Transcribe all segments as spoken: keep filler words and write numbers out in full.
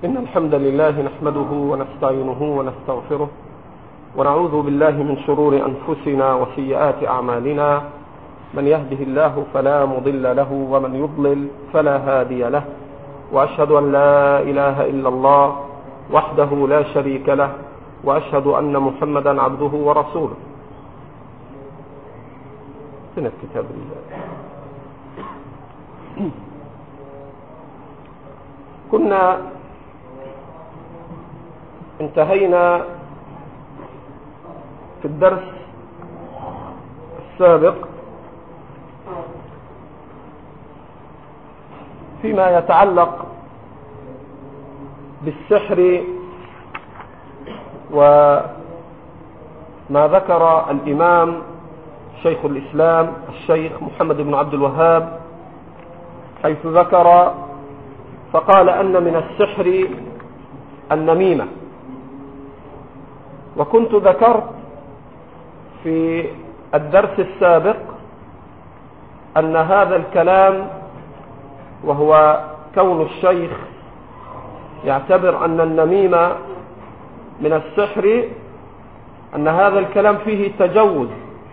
إن الحمد لله نحمده ونستعينه ونستغفره ونعوذ بالله من شرور أنفسنا وسيئات أعمالنا. من يهده الله فلا مضل له ومن يضلل فلا هادي له، وأشهد أن لا إله إلا الله وحده لا شريك له، وأشهد أن محمدا عبده ورسوله. فين الكتاب الله؟ كنا انتهينا في الدرس السابق فيما يتعلق بالسحر وما ذكر الإمام شيخ الإسلام الشيخ محمد بن عبد الوهاب، حيث ذكر فقال أن من السحر النميمة. وكنت ذكرت في الدرس السابق أن هذا الكلام، وهو كون الشيخ يعتبر أن النميمة من السحر، أن هذا الكلام فيه تجوز،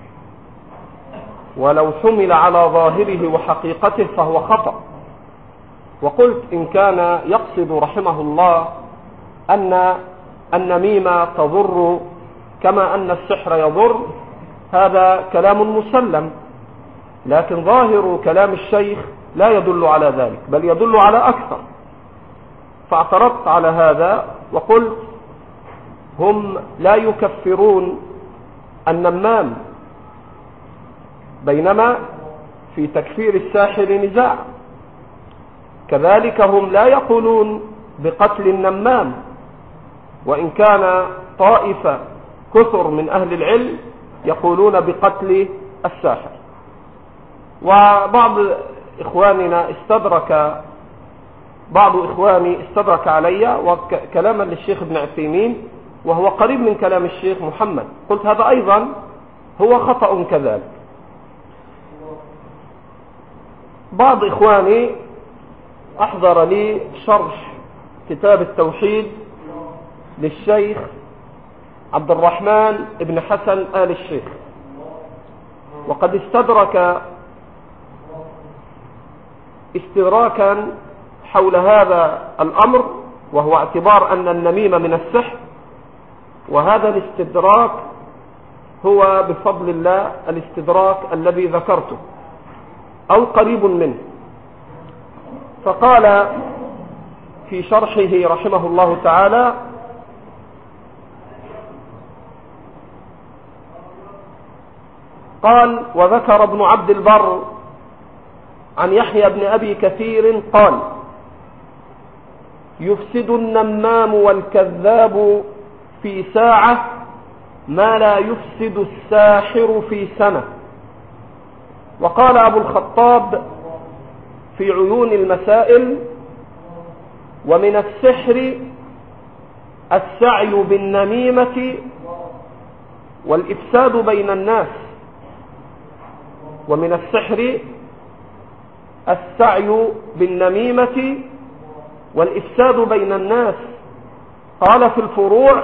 ولو حمل على ظاهره وحقيقته فهو خطأ. وقلت إن كان يقصد رحمه الله أن النميمة تضر كما أن السحر يضر، هذا كلام مسلم، لكن ظاهر كلام الشيخ لا يدل على ذلك، بل يدل على أكثر. فاعترضت على هذا وقلت هم لا يكفرون النمام، بينما في تكفير الساحر نزاع. كذلك هم لا يقولون بقتل النمام، وإن كان طائفة كثر من أهل العلم يقولون بقتل الساحر. وبعض إخواننا استدرك بعض إخواني استدرك علي وكلاما للشيخ ابن عثيمين، وهو قريب من كلام الشيخ محمد، قلت هذا أيضا هو خطأ كذلك. بعض إخواني أحضر لي شرح كتاب التوحيد للشيخ عبد الرحمن بن حسن آل الشيخ، وقد استدرك استدراكا حول هذا الأمر، وهو اعتبار أن النميمة من السحر. وهذا الاستدراك هو بفضل الله الاستدراك الذي ذكرته أو قريب منه. فقال في شرحه رحمه الله تعالى: قال: وذكر ابن عبد البر عن يحيى بن أبي كثير قال: يفسد النمام والكذاب في ساعة ما لا يفسد الساحر في سنة. وقال أبو الخطاب في عيون المسائل: ومن السحر السعي بالنميمة والإفساد بين الناس. ومن السحر السعي بالنميمة والإفساد بين الناس. قال في الفروع: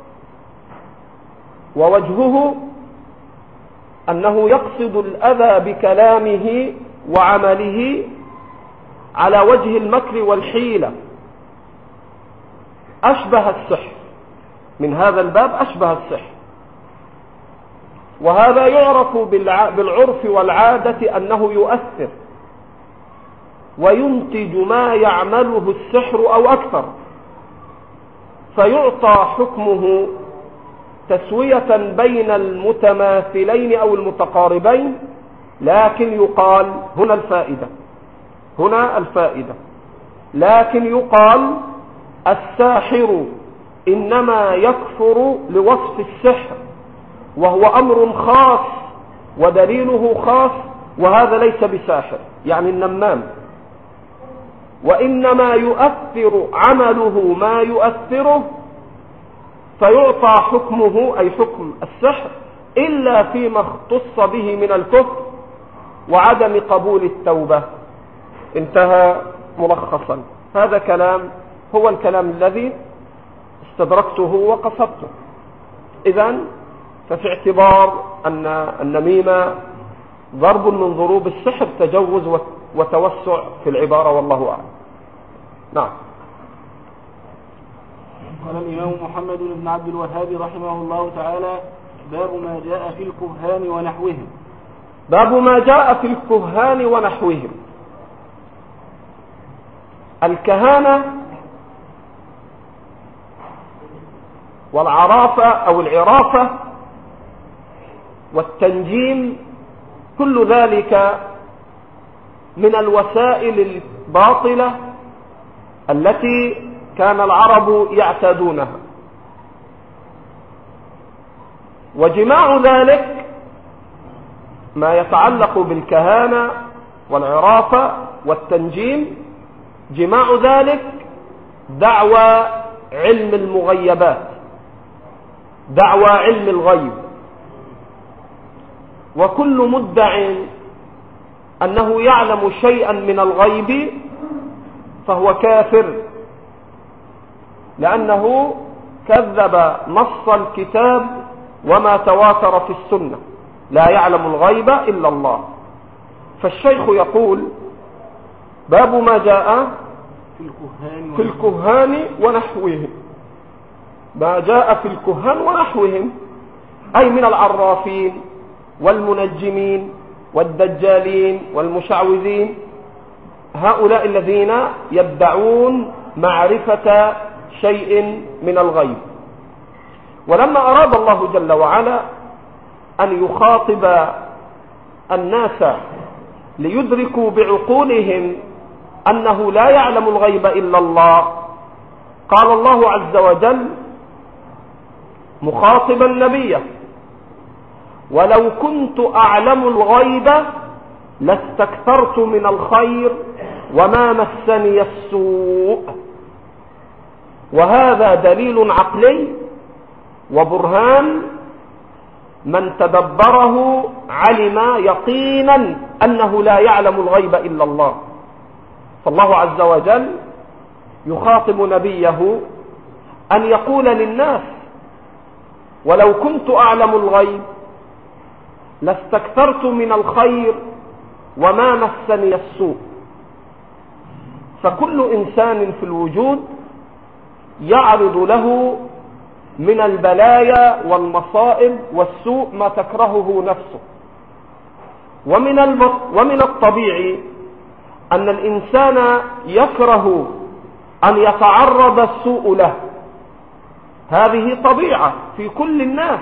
ووجهه أنه يقصد الأذى بكلامه وعمله على وجه المكر والحيلة، أشبه السحر. من هذا الباب أشبه السحر. وهذا يعرف بالعرف والعادة أنه يؤثر وينتج ما يعمله السحر أو أكثر، فيعطى حكمه تسوية بين المتماثلين أو المتقاربين. لكن يقال هنا الفائدة هنا الفائدة لكن يقال الساحر إنما يكفر لوصف السحر، وهو أمر خاص ودليله خاص، وهذا ليس بساحر يعني النمام، وإنما يؤثر عمله ما يؤثره، فيعطى حكمه أي حكم السحر إلا فيما اختص به من الكفر وعدم قبول التوبة. انتهى ملخصا. هذا كلام هو الكلام الذي استدركته وقصدته. إذن ففي اعتبار أن النميمة ضرب من ضروب السحر تجوز وتوسع في العبارة، والله أعلم. نعم. قال الإمام محمد بن عبد الوهاب رحمه الله تعالى: باب ما جاء في الكهان ونحوهم. باب ما جاء في الكهان ونحوهم. الكهانة والعرافة أو العرافة والتنجيم كل ذلك من الوسائل الباطلة التي كان العرب يعتادونها، وجماع ذلك ما يتعلق بالكهانة والعرافة والتنجيم، جماع ذلك دعوى علم المغيبات، دعوى علم الغيب. وكل مدع أنه يعلم شيئا من الغيب فهو كافر، لأنه كذب نص الكتاب وما تواتر في السنة: لا يعلم الغيب إلا الله. فالشيخ يقول: باب ما جاء في الكهان ونحوهم. ما جاء في الكهان ونحوهم أي من العرافين والمنجمين والدجالين والمشعوذين، هؤلاء الذين يدعون معرفة شيء من الغيب. ولما أراد الله جل وعلا أن يخاطب الناس ليدركوا بعقولهم أنه لا يعلم الغيب إلا الله، قال الله عز وجل مخاطبا نبيه: ولو كنت أعلم الغيب لاستكثرت من الخير وما مسني السوء. وهذا دليل عقلي وبرهان من تدبره علم يقينا أنه لا يعلم الغيب إلا الله. فالله عز وجل يخاطب نبيه أن يقول للناس: ولو كنت أعلم الغيب لاستكثرت من الخير وما مسني السوء. فكل إنسان في الوجود يعرض له من البلايا والمصائب والسوء ما تكرهه نفسه، ومن ومن الطبيعي أن الإنسان يكره أن يتعرض السوء له. هذه طبيعة في كل الناس.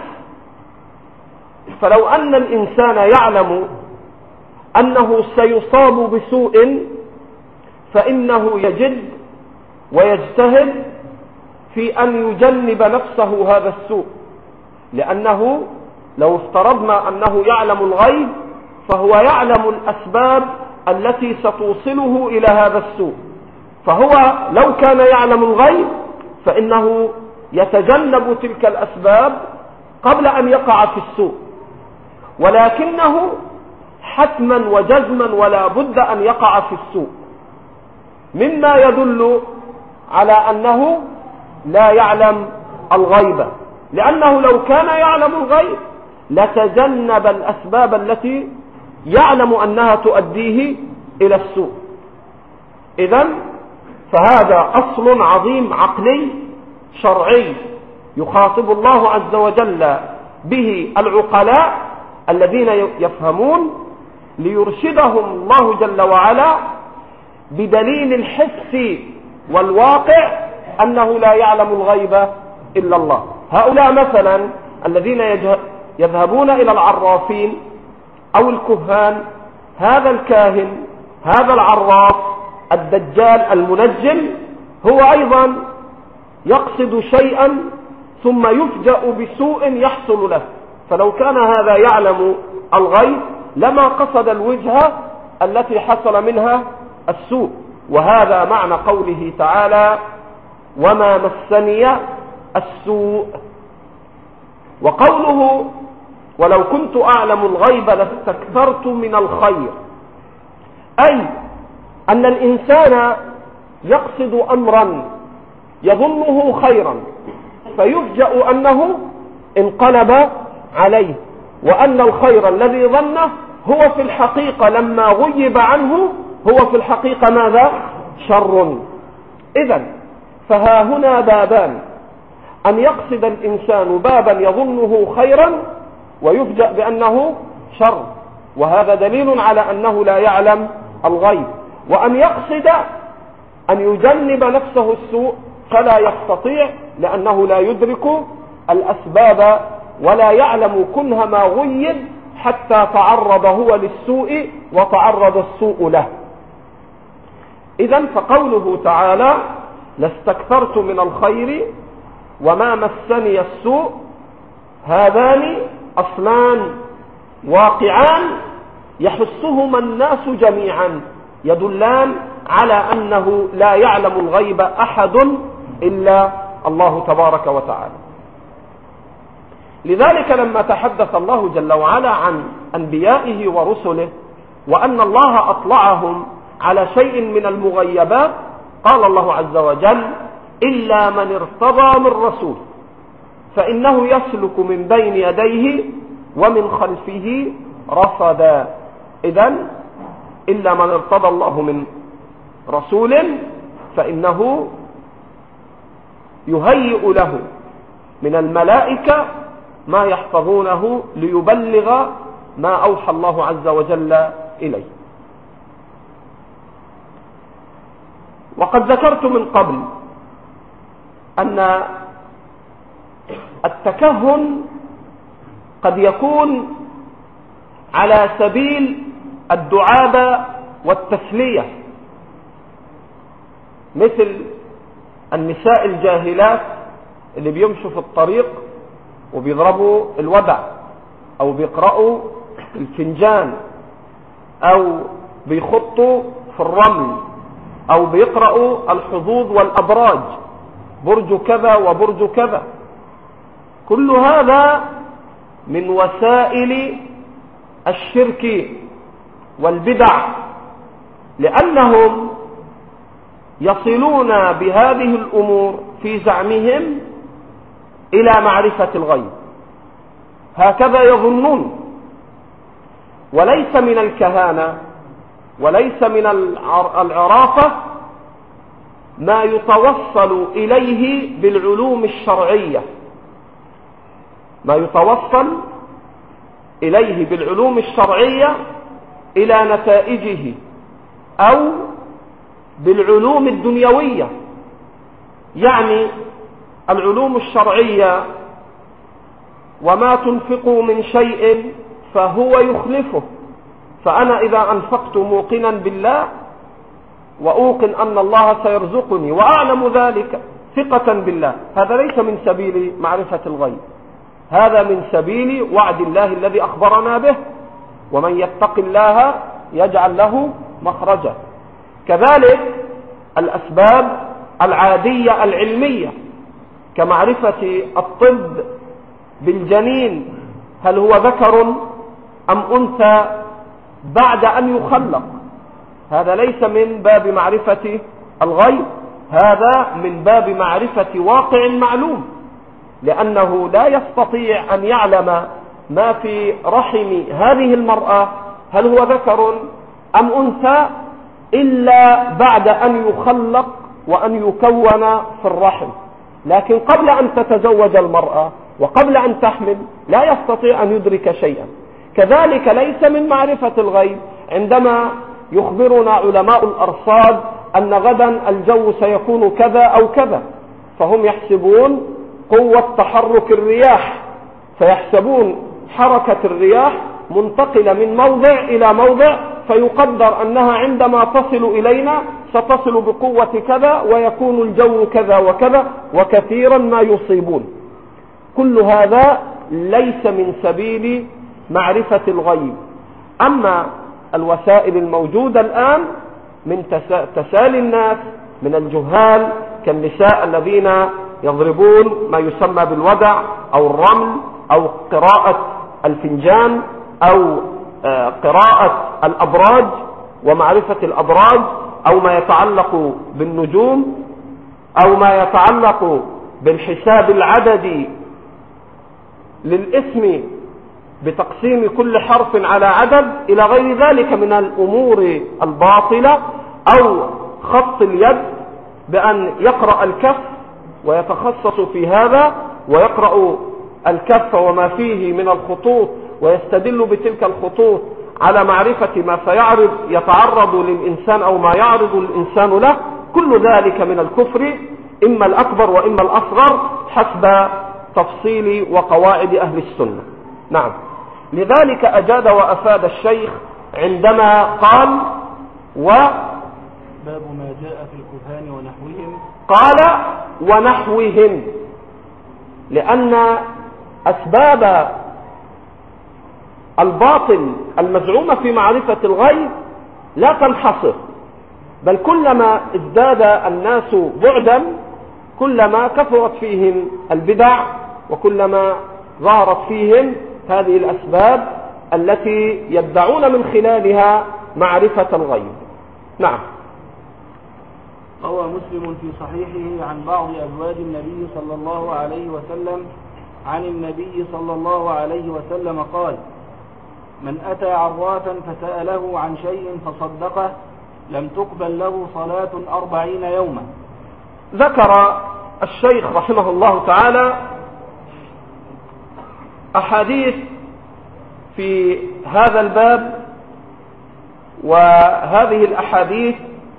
فلو أن الإنسان يعلم أنه سيصاب بسوء فإنه يجد ويجتهد في أن يجنب نفسه هذا السوء، لأنه لو افترضنا أنه يعلم الغيب فهو يعلم الأسباب التي ستوصله إلى هذا السوء. فهو لو كان يعلم الغيب فإنه يتجنب تلك الأسباب قبل أن يقع في السوء، ولكنه حتما وجزما ولا بد أن يقع في السوء، مما يدل على أنه لا يعلم الغيب، لأنه لو كان يعلم الغيب لتجنب الأسباب التي يعلم أنها تؤديه إلى السوء. إذن فهذا أصل عظيم عقلي شرعي يخاطب الله عز وجل به العقلاء الذين يفهمون، ليرشدهم الله جل وعلا بدليل الحس والواقع أنه لا يعلم الغيب إلا الله. هؤلاء مثلا الذين يذهبون إلى العرافين أو الكهان، هذا الكاهن، هذا العراف، الدجال، المنجم، هو أيضا يقصد شيئا ثم يفجأ بسوء يحصل له. فلو كان هذا يعلم الغيب لما قصد الوجهة التي حصل منها السوء. وهذا معنى قوله تعالى: وما مسني السوء. وقوله: ولو كنت أعلم الغيب لاستكثرت من الخير، أي أن الإنسان يقصد أمرا يظنه خيرا فيفجأ أنه انقلب عليه، وأن الخير الذي ظنه هو في الحقيقة لما غيب عنه هو في الحقيقة ماذا؟ شر. إذن فها هنا بابان: أن يقصد الإنسان بابا يظنه خيرا ويفجأ بأنه شر، وهذا دليل على أنه لا يعلم الغيب، وأن يقصد أن يجنب نفسه السوء فلا يستطيع لأنه لا يدرك الأسباب ولا يعلم كنه ما غيب حتى تعرض هو للسوء وتعرض السوء له. إذن فقوله تعالى: لاستكثرت من الخير وما مسني السوء، هذان أصلان واقعان يحسهما الناس جميعا يدلان على أنه لا يعلم الغيب أحد إلا الله تبارك وتعالى. لذلك لما تحدث الله جل وعلا عن أنبيائه ورسله وأن الله أطلعهم على شيء من المغيبات قال الله عز وجل: إلا من ارتضى من رسول فإنه يسلك من بين يديه ومن خلفه رصدا. إذن إلا من ارتضى الله من رسول فإنه يهيئ له من الملائكة ما يحفظونه ليبلغ ما أوحى الله عز وجل إليه. وقد ذكرت من قبل أن التكهن قد يكون على سبيل الدعابة والتسلية، مثل النساء الجاهلات اللي بيمشوا في الطريق وبيضربوا الودع أو بيقرأوا الفنجان أو بيخطوا في الرمل أو بيقرأوا الحظوظ والأبراج، برج كذا وبرج كذا. كل هذا من وسائل الشرك والبدع، لأنهم يصلون بهذه الأمور في زعمهم إلى معرفة الغيب، هكذا يظنون. وليس من الكهانة وليس من العرافة ما يتوصل إليه بالعلوم الشرعية، ما يتوصل إليه بالعلوم الشرعية إلى نتائجه، أو بالعلوم الدنيوية. يعني العلوم الشرعية وما تنفقوا من شيء فهو يخلفه، فأنا إذا أنفقت موقنا بالله وأوقن أن الله سيرزقني وأعلم ذلك ثقة بالله، هذا ليس من سبيل معرفة الغيب، هذا من سبيل وعد الله الذي أخبرنا به: ومن يتق الله يجعل له مخرجا. كذلك الأسباب العادية العلمية كمعرفة الطب بالجنين هل هو ذكر أم أنثى بعد أن يخلق، هذا ليس من باب معرفة الغيب، هذا من باب معرفة واقع معلوم، لأنه لا يستطيع أن يعلم ما في رحم هذه المرأة هل هو ذكر أم أنثى إلا بعد أن يخلق وأن يكون في الرحم. لكن قبل أن تتزوج المرأة وقبل أن تحمل لا يستطيع أن يدرك شيئا. كذلك ليس من معرفة الغيب عندما يخبرنا علماء الأرصاد أن غدا الجو سيكون كذا أو كذا، فهم يحسبون قوة تحرك الرياح، فيحسبون حركة الرياح منتقلة من موضع إلى موضع، فيقدر أنها عندما تصل إلينا ستصل بقوة كذا ويكون الجو كذا وكذا، وكثيرا ما يصيبون. كل هذا ليس من سبيل معرفة الغيب. أما الوسائل الموجودة الآن من تسالي الناس من الجهال كالنساء الذين يضربون ما يسمى بالودع أو الرمل أو قراءة الفنجان أو قراءة الأبراج ومعرفة الأبراج أو ما يتعلق بالنجوم، أو ما يتعلق بالحساب العددي للاسم بتقسيم كل حرف على عدد إلى غير ذلك من الأمور الباطلة، أو خط اليد بأن يقرأ الكف ويتخصص في هذا ويقرأ الكف وما فيه من الخطوط ويستدل بتلك الخطوط على معرفة ما سيعرض يتعرض للإنسان أو ما يعرض الإنسان له، كل ذلك من الكفر إما الأكبر وإما الأصغر حسب تفصيل وقواعد أهل السنة. نعم، لذلك أجاد وأفاد الشيخ عندما قال و باب ما جاء في الكهان ونحوهم، قال ونحوهم، لأن أسباب الباطل المزعومة في معرفة الغيب لا تنحصر، بل كلما ازداد الناس بعدا كلما كثرت فيهم البدع وكلما ظهرت فيهم هذه الأسباب التي يدعون من خلالها معرفة الغيب. نعم. روى مسلم في صحيحه عن بعض أزواج النبي صلى الله عليه وسلم عن النبي صلى الله عليه وسلم قال: من أتى عرافا فسأله عن شيء فصدقه لم تقبل له صلاة أربعين يوما. ذكر الشيخ رحمه الله تعالى أحاديث في هذا الباب، وهذه الأحاديث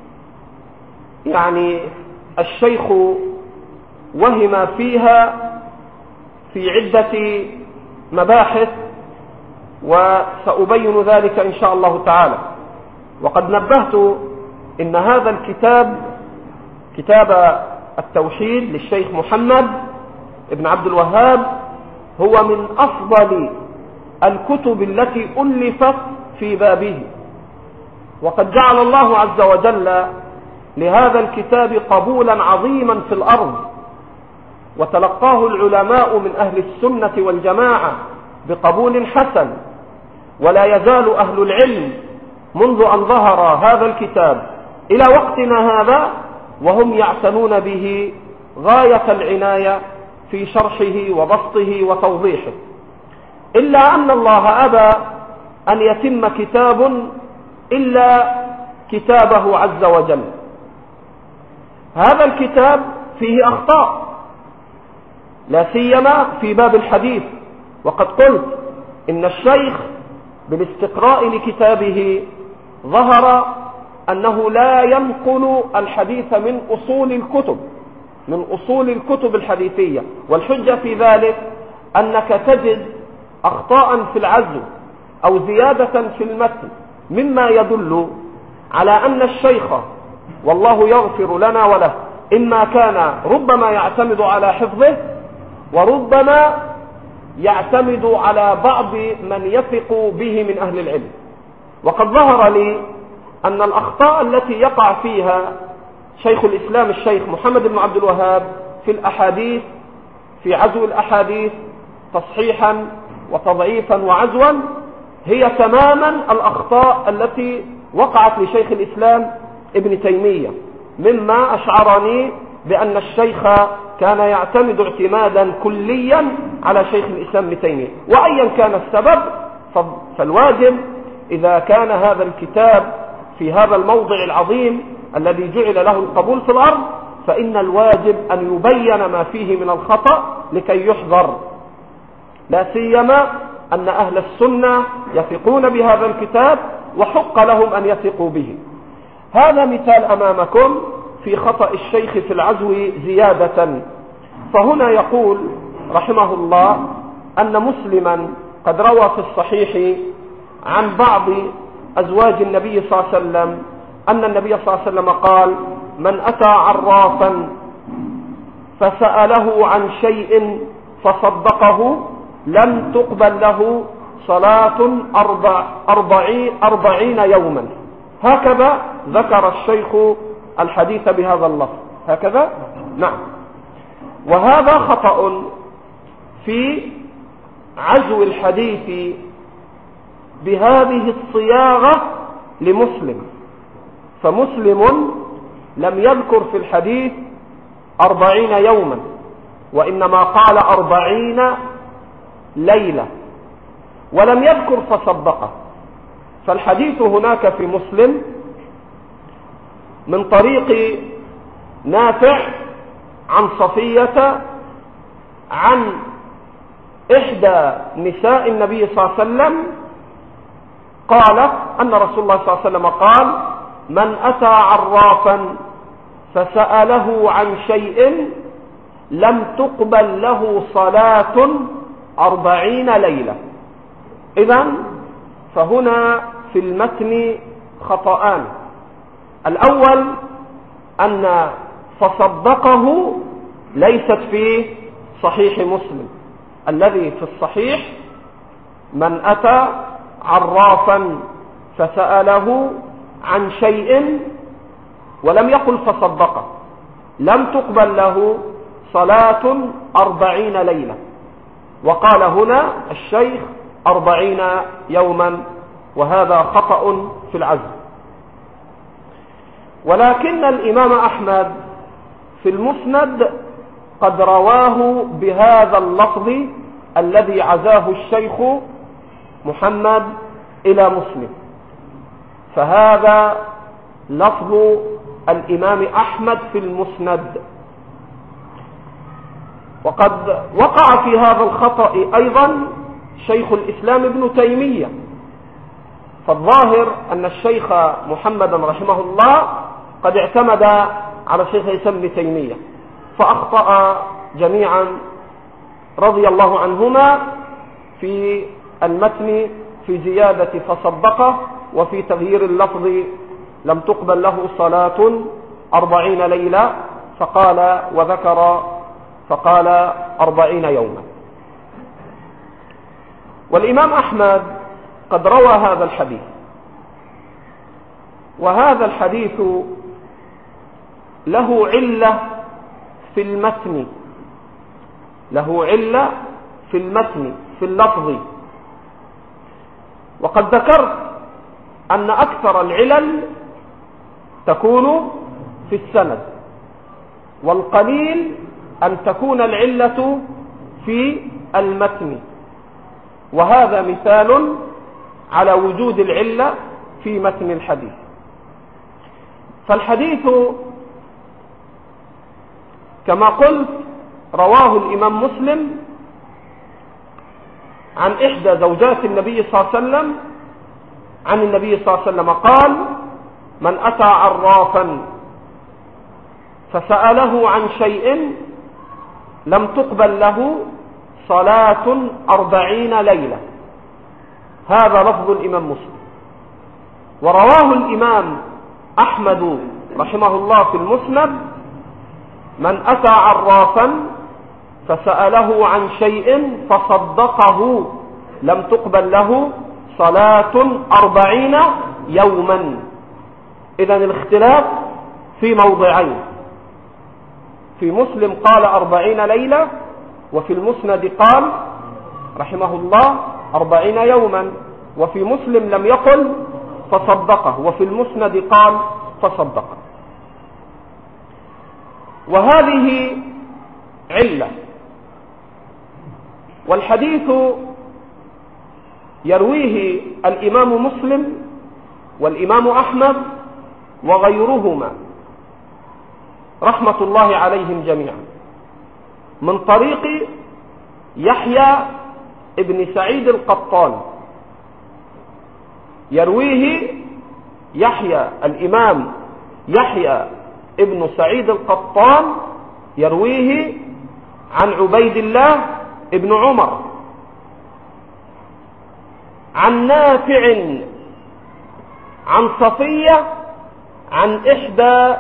يعني الشيخ وهم فيها في عدة مباحث وسأبين ذلك إن شاء الله تعالى. وقد نبهت إن هذا الكتاب كتاب التوحيد للشيخ محمد ابن عبد الوهاب هو من أفضل الكتب التي ألفت في بابه، وقد جعل الله عز وجل لهذا الكتاب قبولا عظيما في الأرض، وتلقاه العلماء من أهل السنة والجماعة بقبول حسن، ولا يزال أهل العلم منذ أن ظهر هذا الكتاب إلى وقتنا هذا وهم يعتنون به غاية العناية في شرحه وبسطه وتوضيحه، إلا أن الله أبى أن يتم كتاب إلا كتابه عز وجل. هذا الكتاب فيه أخطاء لا سيما في باب الحديث، وقد قلت إن الشيخ بالاستقراء لكتابه ظهر أنه لا ينقل الحديث من أصول الكتب من أصول الكتب الحديثية، والحجة في ذلك أنك تجد أخطاء في العزو أو زيادة في المتن مما يدل على أن الشيخ والله يغفر لنا وله إما كان ربما يعتمد على حفظه وربما يعتمد على بعض من يثق به من أهل العلم. وقد ظهر لي أن الأخطاء التي يقع فيها شيخ الإسلام الشيخ محمد بن عبد الوهاب في الأحاديث في عزو الأحاديث تصحيحا وتضعيفا وعزوا هي تماما الأخطاء التي وقعت لشيخ الإسلام ابن تيمية، مما أشعرني بأن الشيخ كان يعتمد اعتمادا كليا على شيخ الإسلام ابن تيمية، وأيا كان السبب فالواجب إذا كان هذا الكتاب في هذا الموضع العظيم الذي جعل له القبول في الأرض فإن الواجب أن يبين ما فيه من الخطأ لكي يحذر، لا سيما أن أهل السنة يثقون بهذا الكتاب وحق لهم أن يثقوا به. هذا مثال أمامكم في خطأ الشيخ في العزو زيادة، فهنا يقول رحمه الله أن مسلما قد روى في الصحيح عن بعض أزواج النبي صلى الله عليه وسلم أن النبي صلى الله عليه وسلم قال: من أتى عرافا فسأله عن شيء فصدقه لم تقبل له صلاة أربع أربعين, أربعين يوما. هكذا ذكر الشيخ الحديث بهذا اللفظ، هكذا. نعم. وهذا خطأ في عزو الحديث بهذه الصياغة لمسلم، فمسلم لم يذكر في الحديث أربعين يوما، وإنما قال أربعين ليلة، ولم يذكر فصدقه. فالحديث هناك في مسلم من طريق نافع عن صفية عن إحدى نساء النبي صلى الله عليه وسلم قالت أن رسول الله صلى الله عليه وسلم قال: من أتى عرافا فسأله عن شيء لم تقبل له صلاة أربعين ليلة. إذن فهنا في المتن خطأان. الأول أن فصدقه ليست في صحيح مسلم. الذي في الصحيح: من أتى عرافا فسأله عن شيء، ولم يقل فصدقه، لم تقبل له صلاة أربعين ليلة، وقال هنا الشيخ أربعين يوما، وهذا خطأ في العزم. ولكن الإمام أحمد في المسند قد رواه بهذا اللفظ الذي عزاه الشيخ محمد إلى مسلم، فهذا لفظ الإمام أحمد في المسند. وقد وقع في هذا الخطأ أيضا شيخ الإسلام ابن تيمية، فالظاهر أن الشيخ محمد رحمه الله قد اعتمد على شيخ الإسلام ابن تيمية، فأخطأ جميعا رضي الله عنهما في المتن في زيادة فصدقه، وفي تغيير اللفظ لم تقبل له صلاة أربعين ليلة، فقال وذكر فقال أربعين يوما. والإمام أحمد قد روى هذا الحديث، وهذا الحديث له علة في المتن، له علة في المتن في اللفظ. وقد ذكرت أن أكثر العلل تكون في السند، والقليل أن تكون العلة في المتن، وهذا مثال على وجود العلة في متن الحديث. فالحديث كما قلت رواه الإمام مسلم عن إحدى زوجات النبي صلى الله عليه وسلم عن النبي صلى الله عليه وسلم قال: من أتى عرافا فسأله عن شيء لم تقبل له صلاة أربعين ليلة. هذا لفظ الإمام مسلم. ورواه الإمام أحمد رحمه الله في المسند: من أتى عرافا فسأله عن شيء فصدقه لم تقبل له صلاة أربعين يوما. إذن الاختلاف في موضعين، في مسلم قال أربعين ليلة، وفي المسند قال رحمه الله أربعين يوما، وفي مسلم لم يقل فصدقه، وفي المسند قال فصدقه. وهذه علة. والحديث يرويه الإمام مسلم والإمام أحمد وغيرهما رحمة الله عليهم جميعا من طريق يحيى ابن سعيد القطان. يرويه يحيى الإمام يحيى ابن سعيد القطان يرويه عن عبيد الله ابن عمر عن نافع عن صفية عن إحدى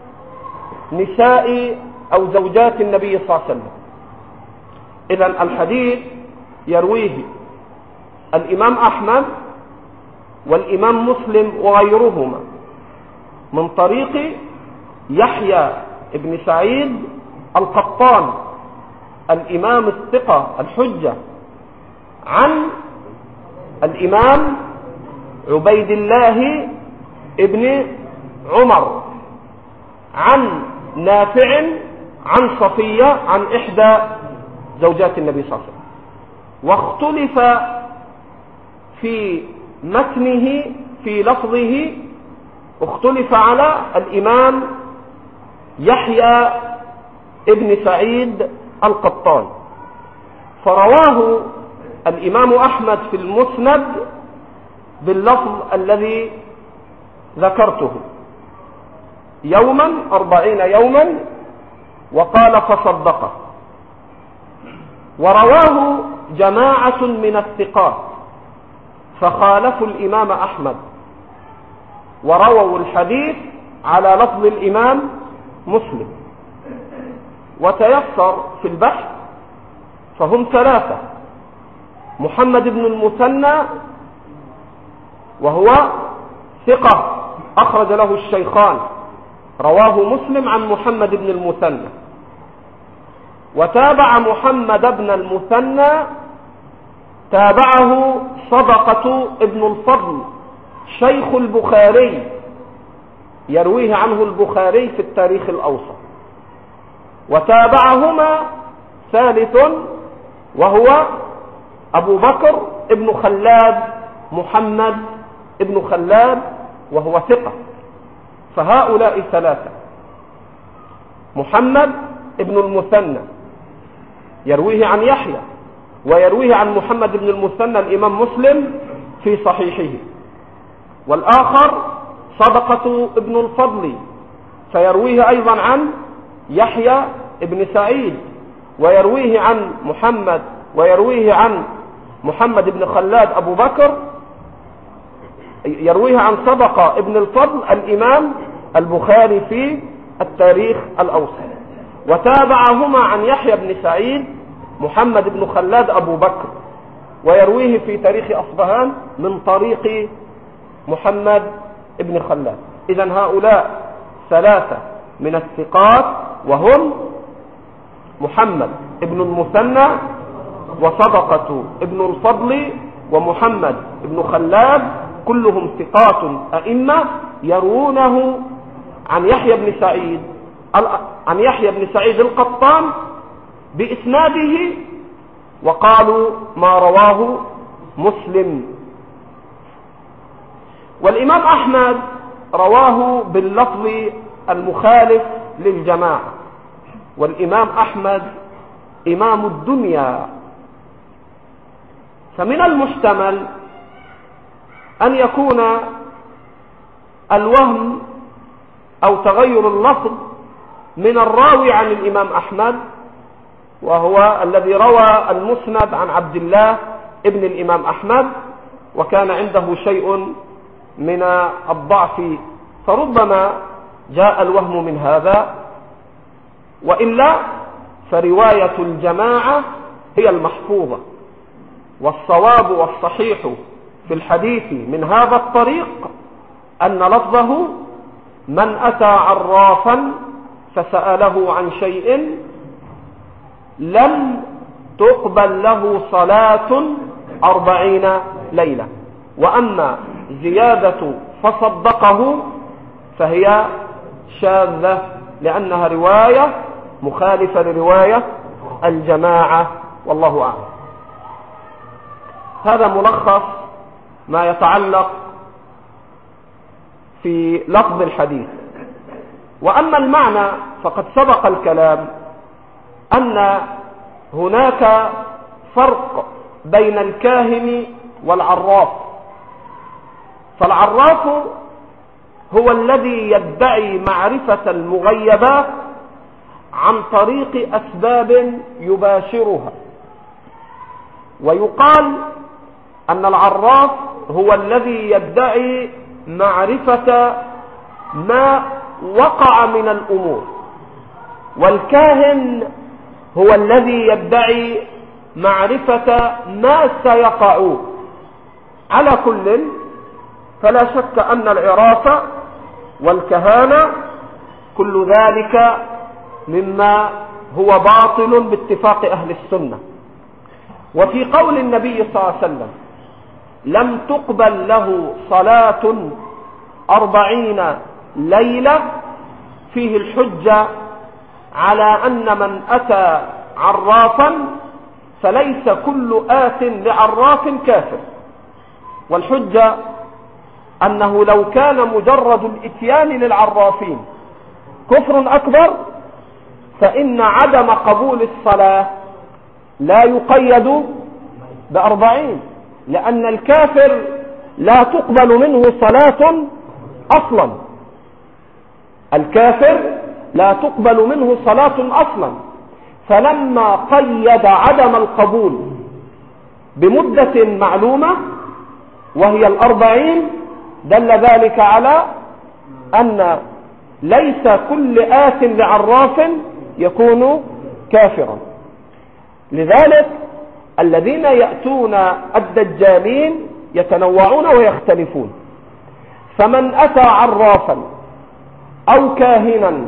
نساء أو زوجات النبي صلى الله عليه وسلم. إذن الحديث يرويه الإمام أحمد والإمام مسلم وغيرهما من طريق يحيى ابن سعيد القطان الإمام الثقة الحجة عن الإمام عبيد الله ابن عمر عن نافع عن صفية عن إحدى زوجات النبي صلى الله عليه وسلم. واختلف في متنه في لفظه، اختلف على الإمام يحيى ابن سعيد القطان، فرواه الإمام أحمد في المسند باللفظ الذي ذكرته يوما أربعين يوما، وقال فصدقه. ورواه جماعة من الثقات فخالفوا الإمام أحمد ورووا الحديث على لفظ الإمام مسلم. وتيسر في البحث فهم ثلاثة: محمد بن المثنى وهو ثقة أخرج له الشيخان، رواه مسلم عن محمد بن المثنى. وتابع محمد بن المثنى تابعه صدقة ابن الفضل شيخ البخاري، يرويه عنه البخاري في التاريخ الأوسط. وتابعهما ثالث وهو أبو بكر ابن خلاد محمد ابن خلاد وهو ثقة. فهؤلاء ثلاثة: محمد ابن المثنى يرويه عن يحيى، ويرويه عن محمد بن المثنى الإمام مسلم في صحيحه. والآخر صدقة ابن الفضل فيرويه أيضا عن يحيى ابن سعيد، ويرويه عن محمد ويرويه عن محمد بن خلاد أبو بكر، يرويه عن صدقة ابن الفضل الإمام البخاري في التاريخ الأوسط. وتابعهما عن يحيى بن سعيد محمد بن خلاد أبو بكر، ويرويه في تاريخ أصبهان من طريق محمد بن خلاد. إذن هؤلاء ثلاثة من الثقات، وهم محمد بن المثنى وصدقة ابن الفضل ومحمد بن خلاد، كلهم ثقات أئمة يروونه عن يحيى بن سعيد عن يحيى بن سعيد القطان بإسناده، وقالوا ما رواه مسلم. والإمام أحمد رواه باللفظ المخالف للجماعة، والإمام أحمد إمام الدنيا، فمن المحتمل أن يكون الوهم أو تغير اللفظ من الراوي عن الإمام أحمد، وهو الذي روى المسند عن عبد الله ابن الإمام أحمد، وكان عنده شيء من الضعف، فربما جاء الوهم من هذا. وإلا فرواية الجماعة هي المحفوظة، والصواب والصحيح في الحديث من هذا الطريق أن لفظه: من أتى عرافا فسأله عن شيء لم تقبل له صلاة أربعين ليلة. وأما زيادة فصدقه فهي شاذة، لأنها رواية مخالفة لرواية الجماعة، والله أعلم. هذا ملخص ما يتعلق في لفظ الحديث. وأما المعنى فقد سبق الكلام أن هناك فرق بين الكاهن والعراف. فالعراف هو الذي يدعي معرفة المغيبات عن طريق أسباب يباشرها، ويقال أن العراف هو الذي يدعي معرفة ما وقع من الأمور، والكاهن هو الذي يدعي معرفة ما سيقع. على كل، فلا شك أن العرافة والكهانة كل ذلك مما هو باطل باتفاق أهل السنة. وفي قول النبي صلى الله عليه وسلم: لم تقبل له صلاة أربعين ليلة، فيه الحجة على أن من أتى عرافا فليس كل آت لعراف كافر، والحجة أنه لو كان مجرد الإتيان للعرافين كفر أكبر فإن عدم قبول الصلاة لا يقيد بأربعين، لأن الكافر لا تقبل منه صلاة أصلا، الكافر لا تقبل منه صلاة أصلا. فلما قيد عدم القبول بمدة معلومة وهي الأربعين دل ذلك على أن ليس كل آت لعراف يكون كافرا. لذلك الذين يأتون الدجالين يتنوعون ويختلفون، فمن أتى عرافا أو كاهنا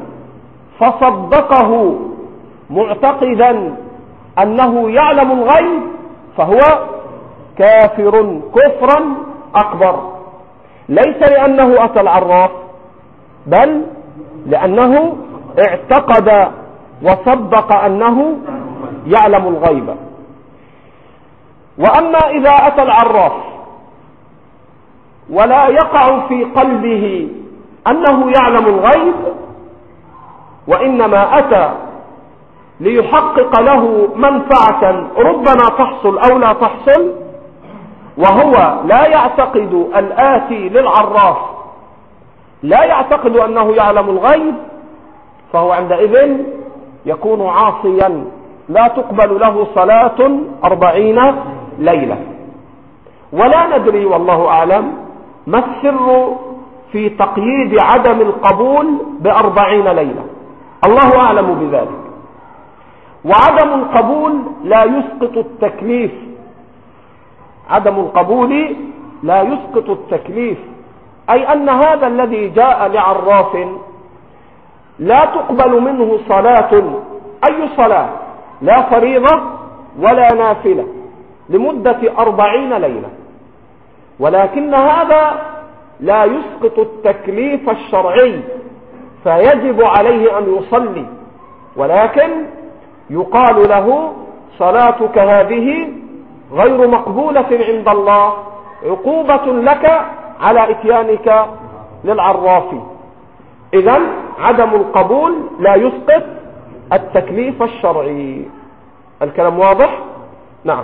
فصدقه معتقدا أنه يعلم الغيب فهو كافر كفرا أكبر، ليس لأنه أتى العراف بل لأنه اعتقد وصدق أنه يعلم الغيب. وأما إذا أتى العراف ولا يقع في قلبه أنه يعلم الغيب، وإنما أتى ليحقق له منفعة ربما تحصل أو لا تحصل، وهو لا يعتقد الآتي للعراف لا يعتقد أنه يعلم الغيب، فهو عندئذ يكون عاصيا لا تقبل له صلاة أربعين ليلة. ولا ندري والله أعلم ما السر في تقييد عدم القبول بأربعين ليلة، الله أعلم بذلك. وعدم القبول لا يسقط التكليف، عدم القبول لا يسقط التكليف، أي أن هذا الذي جاء لعراف لا تقبل منه صلاة، أي صلاة، لا فريضة ولا نافلة، لمدة أربعين ليلة، ولكن هذا لا يسقط التكليف الشرعي فيجب عليه أن يصلي، ولكن يقال له صلاتك هذه غير مقبولة عند الله عقوبة لك على إتيانك للعراف. إذن عدم القبول لا يسقط التكليف الشرعي. الكلام واضح؟ نعم.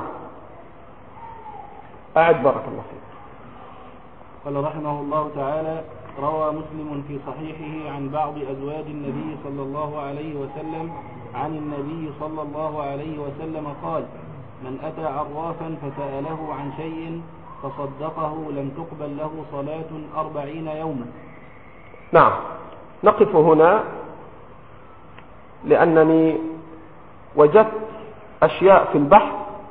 أعد بارك الله فيك. قال رحمه الله تعالى: روى مسلم في صحيحه عن بعض أزواج النبي صلى الله عليه وسلم عن النبي صلى الله عليه وسلم قال: من أتى عرافا فسأله عن شيء فصدقه لم تقبل له صلاة أربعين يوما. نعم، نقف هنا لأنني وجدت أشياء في البحث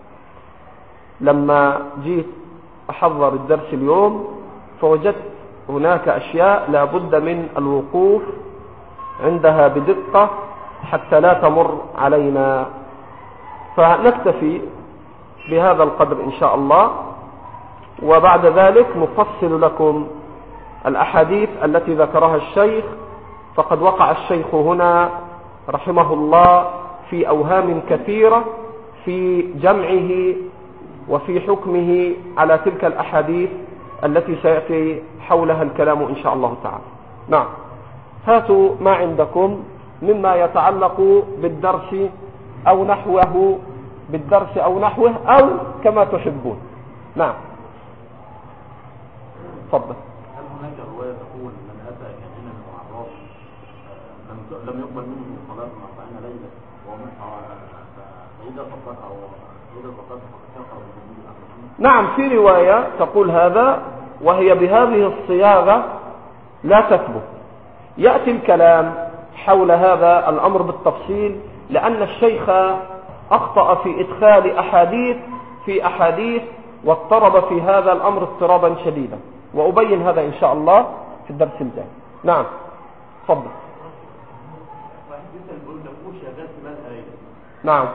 لما جيت أحضر الدرس اليوم، فوجدت هناك أشياء لا بد من الوقوف عندها بدقة حتى لا تمر علينا، فنكتفي بهذا القدر إن شاء الله، وبعد ذلك نفصل لكم الأحاديث التي ذكرها الشيخ. فقد وقع الشيخ هنا رحمه الله في أوهام كثيرة في جمعه وفي حكمه على تلك الأحاديث التي سيأتي حولها الكلام إن شاء الله تعالى. نعم، هاتوا ما عندكم مما يتعلق بالدرس أو نحوه، بالدرس أو نحوه أو كما تحبون. نعم، تفضل. هل هناك رواية تقول من أتى كائنا أو عراف لم يقبل منه صلاة أربعين ليلة فإذا فقط أو إذا فقط فقط نعم، في رواية تقول هذا، وهي بهذه الصياغة لا تثبت. يأتي الكلام حول هذا الأمر بالتفصيل، لأن الشيخ أخطأ في إدخال أحاديث في أحاديث واضطرب في هذا الأمر اضطرابا شديدا، وأبين هذا إن شاء الله في الدرس الجاي. نعم، تفضل. نعم.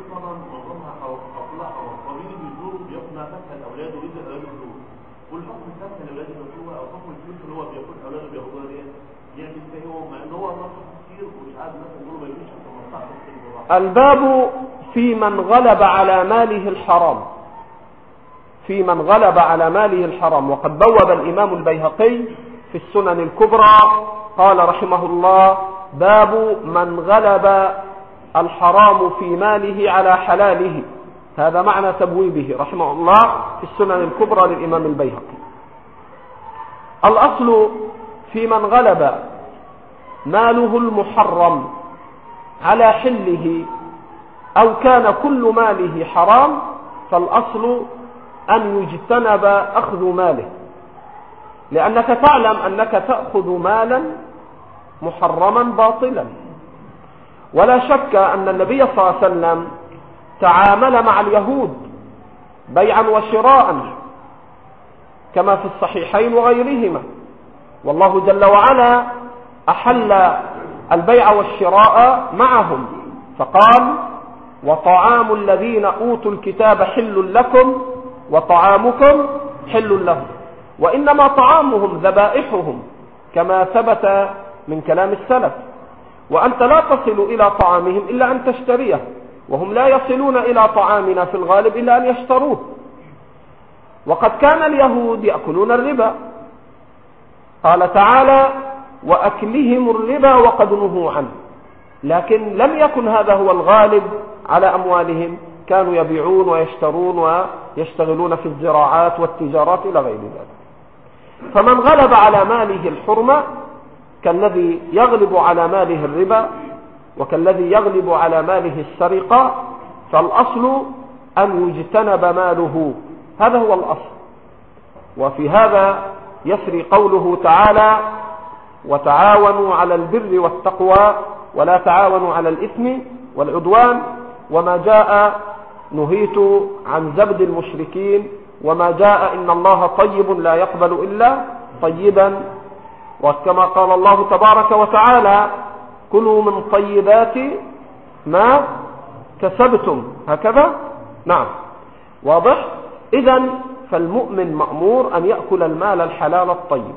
والحكم الثالث الاولاد المسلوبه او حكم الفلوس اللي هو بياخد اولاده بياخدوها دي يعني هو مع ان هو نص كتير ومش عارف مثلا يقولوا ما يجيش في الباب في من غلب على ماله الحرام، في من غلب على ماله الحرام. وقد بوب الإمام البيهقي في السنن الكبرى قال رحمه الله: باب من غلب الحرام في ماله على حلاله. هذا معنى تبويبه رحمه الله في السنن الكبرى للإمام البيهقي. الأصل في من غلب ماله المحرم على حله أو كان كل ماله حرام، فالأصل أن يجتنب أخذ ماله، لأنك تعلم أنك تأخذ مالا محرما باطلا. ولا شك أن النبي صلى الله عليه وسلم تعامل مع اليهود بيعا وشراء كما في الصحيحين وغيرهما، والله جل وعلا أحل البيع والشراء معهم فقال: وطعام الذين أوتوا الكتاب حل لكم وطعامكم حل لهم، وإنما طعامهم ذبائحهم كما ثبت من كلام السلف، وأنت لا تصل إلى طعامهم إلا أن تشتريه، وهم لا يصلون إلى طعامنا في الغالب إلا أن يشتروه. وقد كان اليهود يأكلون الربا، قال تعالى: وأكلهم الربا وقد نهوا عنه، لكن لم يكن هذا هو الغالب على أموالهم، كانوا يبيعون ويشترون ويشتغلون في الزراعات والتجارات إلى غير ذلك. فمن غلب على ماله الحرمة كالذي يغلب على ماله الربا وكالذي يغلب على ماله السرقة، فالأصل أن يجتنب ماله، هذا هو الأصل. وفي هذا يسري قوله تعالى: وتعاونوا على البر والتقوى ولا تعاونوا على الإثم والعدوان، وما جاء نهيت عن زبد المشركين، وما جاء إن الله طيب لا يقبل إلا طيبا، وكما قال الله تبارك وتعالى: كلوا من طيبات ما كسبتم، هكذا. نعم، واضح. إذن فالمؤمن مأمور أن يأكل المال الحلال الطيب،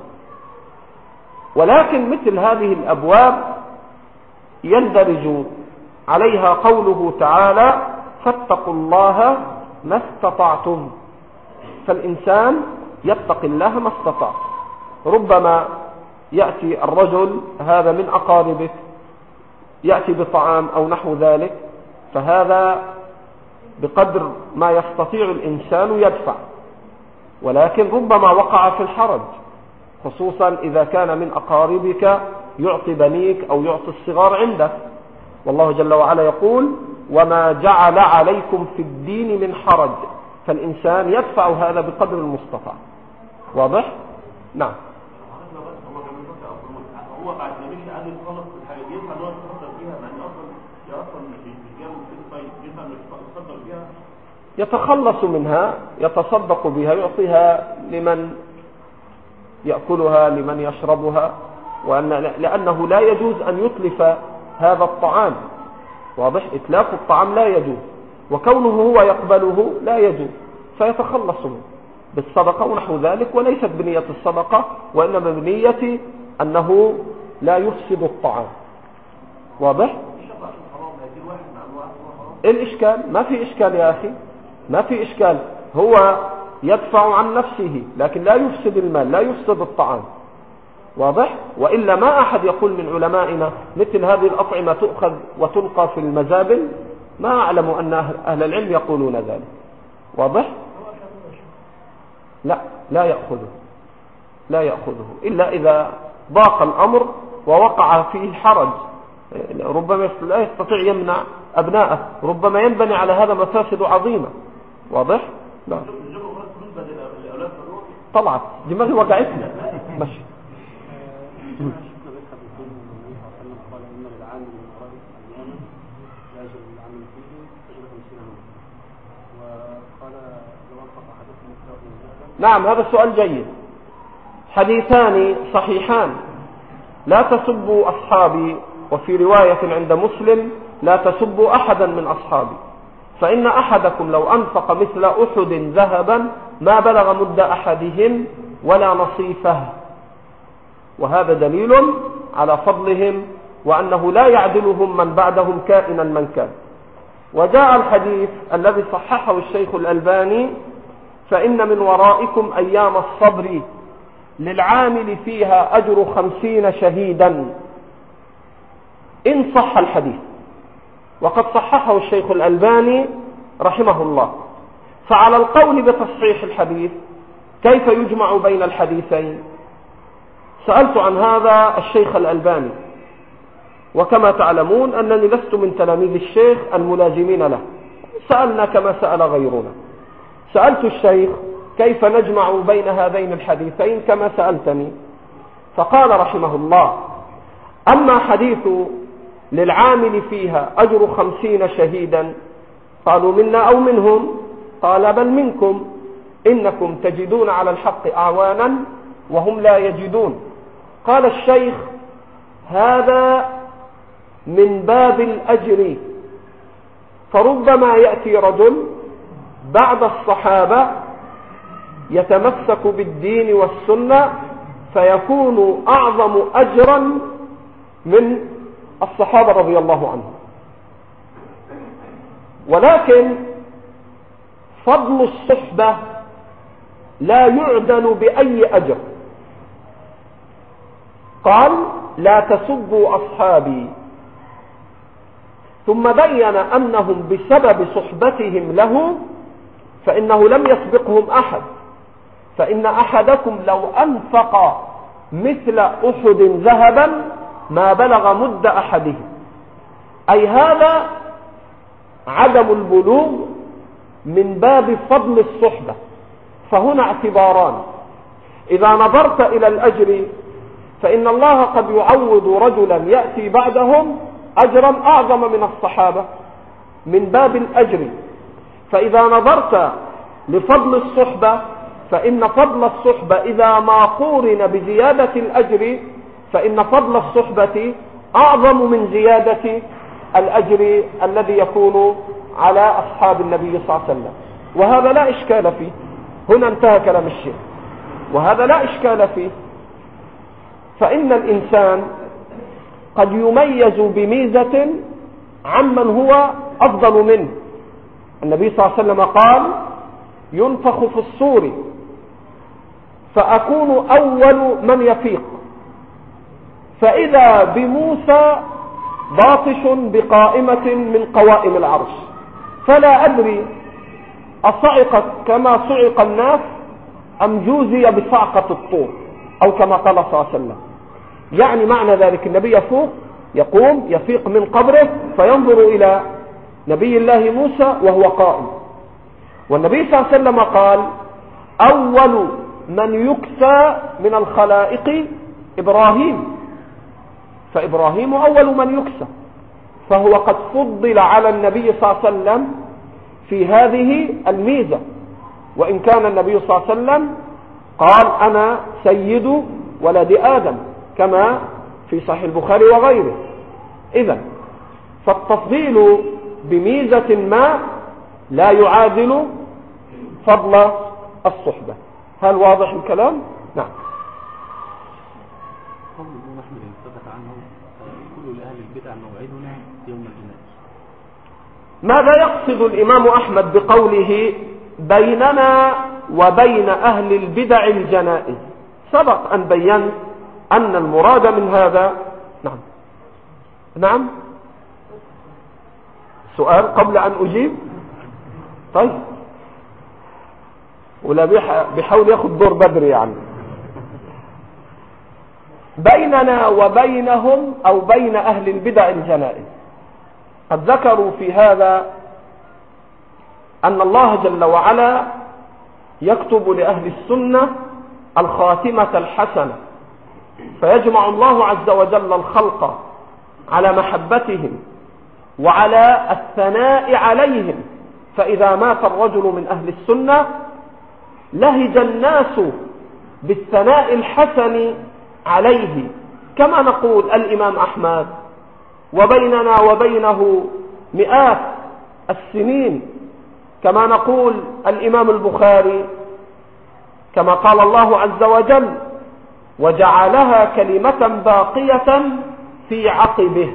ولكن مثل هذه الأبواب يندرج عليها قوله تعالى: فاتقوا الله ما استطعتم. فالإنسان يتقي الله ما استطاع. ربما يأتي الرجل هذا من أقاربك يأتي بطعام أو نحو ذلك، فهذا بقدر ما يستطيع الإنسان يدفع، ولكن ربما وقع في الحرج، خصوصا إذا كان من أقاربك يعطي بنيك أو يعطي الصغار عندك. والله جل وعلا يقول: وما جعل عليكم في الدين من حرج، فالإنسان يدفع هذا بقدر المستطاع. واضح؟ نعم. هو بعد ما مشي عادي يتصرف في الحاجه دي، ينفع ان هو يتصدق بيها مع ان اصلا هي اصلا مش بيجامل كده، طيب ينفع انه يتصدق بيها؟ يتخلص منها، يتصدق بها، يعطيها لمن يأكلها، لمن يشربها، وأن لأنه لا يجوز أن يتلف هذا الطعام. واضح؟ إتلاف الطعام لا يجوز، وكونه هو يقبله لا يجوز، فيتخلص منه بالصدقة ونحو ذلك، وليست بنية الصدقة، وإنما بنية أنه لا يفسد الطعام. واضح؟ إيه الإشكال؟ ما في إشكال يا أخي، ما في إشكال. هو يدفع عن نفسه لكن لا يفسد المال، لا يفسد الطعام. واضح؟ وإلا ما أحد يقول من علمائنا مثل هذه الأطعمة تؤخذ وتلقى في المزابل، ما أعلم أن أهل العلم يقولون ذلك. واضح؟ لا، لا يأخذه، لا يأخذه إلا إذا ضاق الأمر ووقع فيه حرج، ربما لا يستطيع يمنع أبناءه، ربما ينبني على هذا مفاسد عظيمة. واضح؟ لا طلعت دماغي وقعتني. ماشي. نعم، هذا السؤال جيد. حديثان صحيحان: لا تسبوا أصحابي، وفي رواية عند مسلم: لا تسبوا أحدا من أصحابي، فإن أحدكم لو أنفق مثل أحد ذهبا ما بلغ مد أحدهم ولا نصيفه. وهذا دليل على فضلهم وأنه لا يعدلهم من بعدهم كائنا من كان. وجاء الحديث الذي صححه الشيخ الألباني: فإن من ورائكم أيام الصبر للعامل فيها أجر خمسين شهيدا، إن صح الحديث، وقد صححه الشيخ الألباني رحمه الله. فعلى القول بتصحيح الحديث كيف يجمع بين الحديثين؟ سألت عن هذا الشيخ الألباني، وكما تعلمون أنني لست من تلاميذ الشيخ الملازمين له، سألنا كما سأل غيرنا. سألت الشيخ كيف نجمع بين هذين الحديثين كما سألتني، فقال رحمه الله: أما حديث للعامل فيها أجر خمسين شهيدا، قالوا منا أو منهم؟ قال: بل منكم، إنكم تجدون على الحق أعوانا وهم لا يجدون. قال الشيخ: هذا من باب الأجر، فربما يأتي رجل بعد الصحابة يتمسك بالدين والسنة فيكون أعظم أجرا من الصحابة رضي الله عنهم، ولكن فضل الصحبة لا يعدل بأي أجر. قال: لا تسبوا أصحابي، ثم بين أنهم بسبب صحبتهم له فإنه لم يسبقهم أحد، فإن أحدكم لو أنفق مثل أحد ذهبا ما بلغ مد أحدهم، أي هذا عدم البلوغ من باب فضل الصحبة. فهنا اعتباران: إذا نظرت إلى الأجر فإن الله قد يعوض رجلا يأتي بعدهم أجرا أعظم من الصحابة من باب الأجر. فإذا نظرت لفضل الصحبة فإن فضل الصحبة إذا ما قورن بزيادة الأجر فإن فضل الصحبة أعظم من زيادة الأجر الذي يكون على أصحاب النبي صلى الله عليه وسلم. وهذا لا إشكال فيه. هنا انتهى كلام الشيخ، وهذا لا إشكال فيه. فإن الإنسان قد يميز بميزة عمن هو أفضل منه. النبي صلى الله عليه وسلم قال: ينفخ في الصور فأكون أول من يفيق، فإذا بموسى باطش بقائمة من قوائم العرش، فلا أدري أصعق كما صعق الناس أم جوزي بصعقة الطور، أو كما قال صلى الله عليه وسلم. يعني معنى ذلك النبي يفوق، يقوم يفيق من قبره فينظر إلى نبي الله موسى وهو قائم. والنبي صلى الله عليه وسلم قال: أول من يكسى من الخلائق إبراهيم، فإبراهيم أول من يكسى، فهو قد فضل على النبي صلى الله عليه وسلم في هذه الميزة. وإن كان النبي صلى الله عليه وسلم قال: أنا سيد ولد آدم، كما في صحيح البخاري وغيره. إذن فالتفضيل بميزة ما لا يعادل فضل الصحبة. هل واضح الكلام؟ نعم. قول ابن أحمد ثبت عنه: كل لأهل البدع موعدنا يوم الجنائز. ماذا يقصد الإمام أحمد بقوله بيننا وبين أهل البدع الجنائز؟ سبق أن بيّنت أن المراد من هذا نعم نعم سؤال قبل أن أجيب. طيب، ولا بيحاول ياخد دور بدري يعني. بيننا وبينهم أو بين أهل البدع الجنائز، قد ذكروا في هذا أن الله جل وعلا يكتب لأهل السنة الخاتمة الحسنة، فيجمع الله عز وجل الخلق على محبتهم وعلى الثناء عليهم. فإذا مات الرجل من أهل السنة لهج الناس بالثناء الحسن عليه، كما نقول الإمام أحمد وبيننا وبينه مئات السنين، كما نقول الإمام البخاري، كما قال الله عز وجل: وجعلها كلمة باقية في عقبه.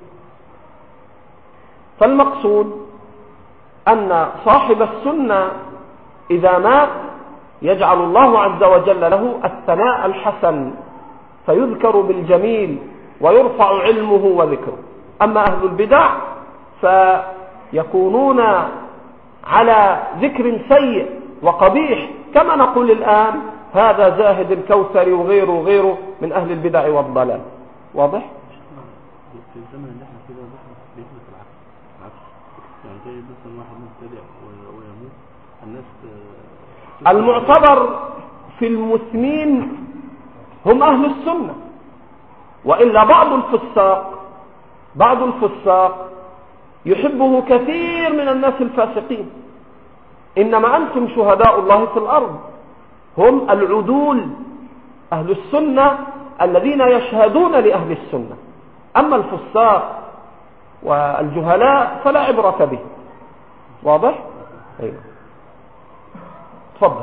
فالمقصود أن صاحب السنة إذا مات يجعل الله عز وجل له الثناء الحسن فيذكر بالجميل ويرفع علمه وذكره. أما أهل البدع فيكونون على ذكر سيء وقبيح، كما نقول الآن هذا زاهد الكوثري وغيره وغيره من أهل البدع والضلال. واضح؟ في الزمن اللي احنا فيه ده بيحدث العكس العكس يعني زي مثلا واحد مبتدع ويموت الناس. المعتبر في المسلمين هم أهل السنة، وإلا بعض الفساق بعض الفساق يحبه كثير من الناس الفاسقين. إنما أنتم شهداء الله في الأرض، هم العدول أهل السنة الذين يشهدون لأهل السنة. أما الفساق والجهلاء فلا عبرة به. واضح؟ أيوة. تفضل.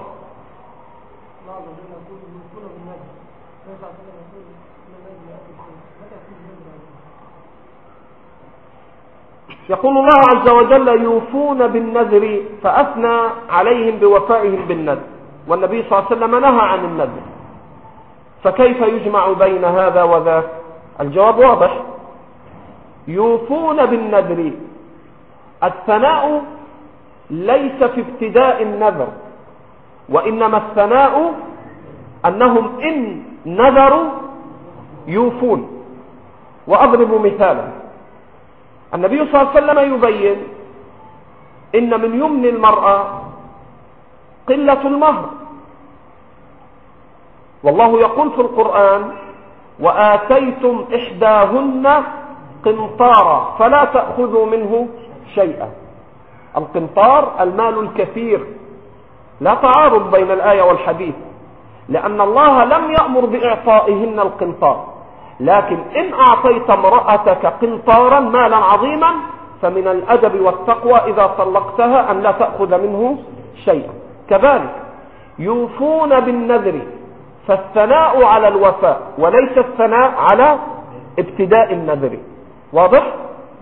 يقول الله عز وجل يوفون بالنذر فأثنى عليهم بوفائهم بالنذر، والنبي صلى الله عليه وسلم نهى عن النذر، فكيف يجمع بين هذا وذاك؟ الجواب واضح. يوفون بالنذر، الثناء ليس في ابتداء النذر، وإنما الثناء أنهم إن نذروا يوفون. وأضرب مثالا، النبي صلى الله عليه وسلم يبين إن من يمن المرأة قلة المهر، والله يقول في القرآن وآتيتم إحداهن قنطارا فلا تأخذوا منه شيئا. القنطار المال الكثير، لا تعارض بين الآية والحديث، لأن الله لم يأمر بإعطائهن القنطار، لكن إن أعطيت امرأتك قنطارا مالا عظيما فمن الأدب والتقوى إذا طلقتها أن لا تأخذ منه شيئا. كذلك يوفون بالنذر، فالثناء على الوفاء وليس الثناء على ابتداء النذر. واضح؟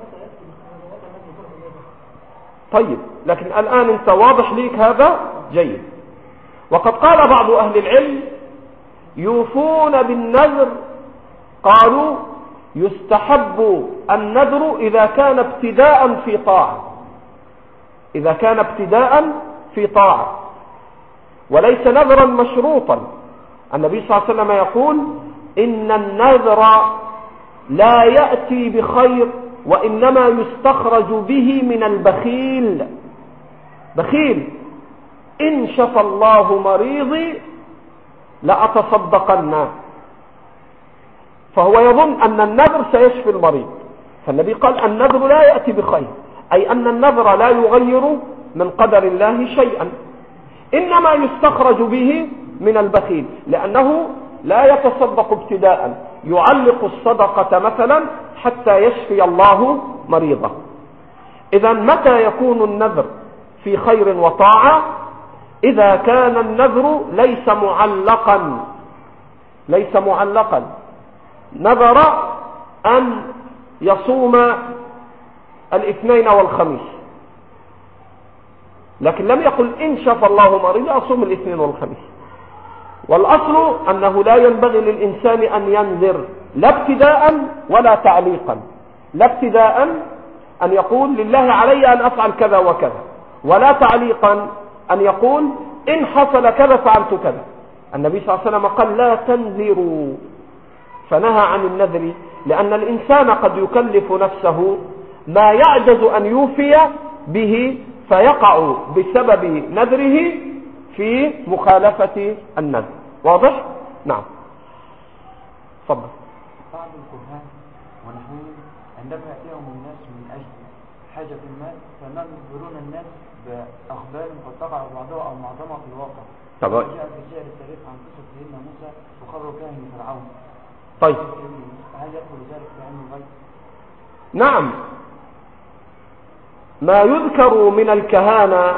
طيب، لكن الآن انت واضح ليك هذا جيد. وقد قال بعض أهل العلم يوفون بالنذر، قالوا يستحب النذر إذا كان ابتداء في طاعة، إذا كان ابتداء في طاعة وليس نذرا مشروطا. النبي صلى الله عليه وسلم يقول إن النذر لا يأتي بخير وإنما يستخرج به من البخيل. بخيل إن شفى الله مريضي لأتصدقن، فهو يظن أن النذر سيشفي المريض، فالنبي قال النذر لا يأتي بخير، أي أن النذر لا يغير من قدر الله شيئا، إنما يستخرج به من البخيل، لأنه لا يتصدق ابتداء، يعلق الصدقة مثلا حتى يشفي الله مريضه. إذا متى يكون النذر في خير وطاعة؟ إذا كان النذر ليس معلقا ليس معلقا نذر أن يصوم الاثنين والخميس، لكن لم يقل إن شفى الله مريض أصوم الاثنين والخميس. والأصل أنه لا ينبغي للإنسان أن ينذر لا ابتداء ولا تعليقا، لا ابتداء أن يقول لله علي أن أفعل كذا وكذا، ولا تعليقا أن يقول إن حصل كذا فعلت كذا. النبي صلى الله عليه وسلم قال لا تنذروا، فنهى عن النذر، لأن الإنسان قد يكلف نفسه ما يعجز أن يوفي به فيقع بسبب نذره في مخالفة النذر. واضح؟ نعم. تفضل. بعض الكهان ونحوهم عندما يأتيهم الناس من أجل حاجة المال فإنهم يخبرون الناس بأخبار قد تقع بعضها أو معظمها في الواقع. طبعا. جاء في سير التاريخ عن قصة سيدنا موسى وخبر كاهن فرعون. طيب. هل يدخل ذلك في علم الغيب؟ نعم، ما يذكر من الكهانة،